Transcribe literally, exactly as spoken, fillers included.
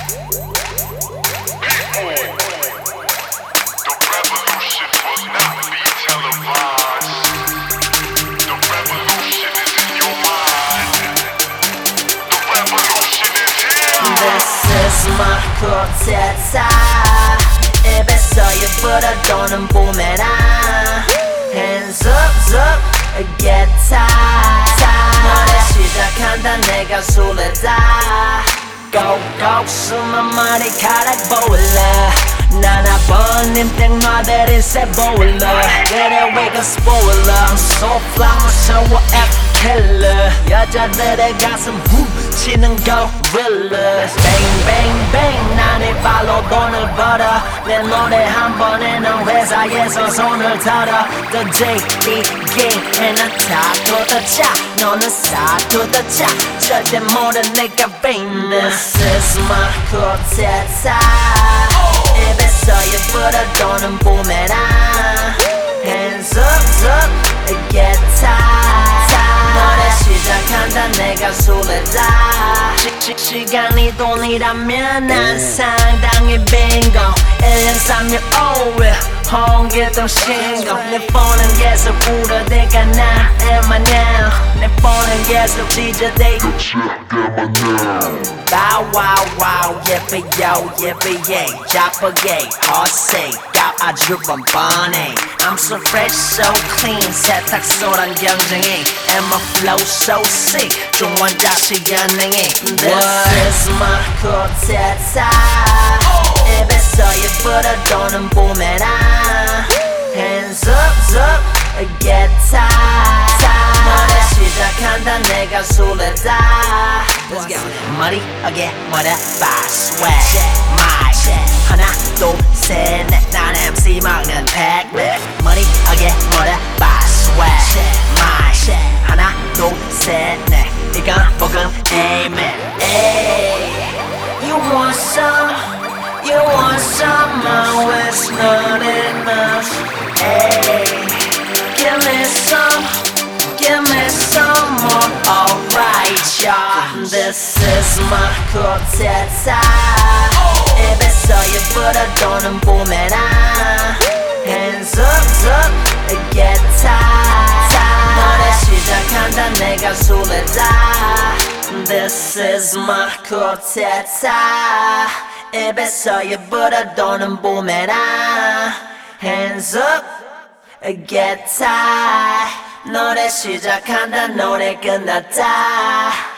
my 콘텐츠 입에서 예쁘다 도는 부메랑 Hands up up get tight 너를 시작한다 내가 술래다 Go go 숨은 머리카락 보일래 나나 번님 땡마들 인쇄 보일래 그래 we gon' spoiler I'm so fly 무서워 F killer 여자들의 가슴 훅 치는 gorillas Bang bang bang 난이 발로 돈을 벌어 내 노래 한 번에 넌 회사에서 손을 털어 The J, D, G and I talk to the top 너는 start to the top 절대 모르 내가 famous This is my 콘텐츠 입에서 예쁘다 도는 부메랑 Hands up up get tight 너를 시작한다 내가 술래다 시간이 돈이라면 난 상당히 빙고 일 년 삼 일 오 일 홍길동 신고 내 폰은 계속 울어대가 나 in my now 내 폰은 계속 지저대고 Bow wow wow 예뻐요 예뻐예 자빠게 허세 까 아주 뻔뻔해 I'm so fresh so clean 세탁소란 경쟁해 And my flow so sick 좀 원자식 연행해 This is my 콘텐츠 입에서 예쁘다 도는 부메랑 Hands up up get tight 너를 시작한다 내가 술래다 Let's go 머리하게 뭐래봐 swag my 하나 둘셋넷 난 엠씨 막는 팩맨 머리하게 뭐래봐 swag my 하나 둘셋넷 이건 복음 amen Ay, you want some You want some more, it's not enough. Hey, give me some, give me some more. Alright, y'all. This is my 콘텐츠. 입에서 예쁘다 도는 부메랑. Hands up, up, get tight. 너를 시작한다 내가 술래다. This is my 콘텐츠. 입에서 예쁘다 도는 부메랑 Hands up, get tight 노래 시작한다 노래 끝났다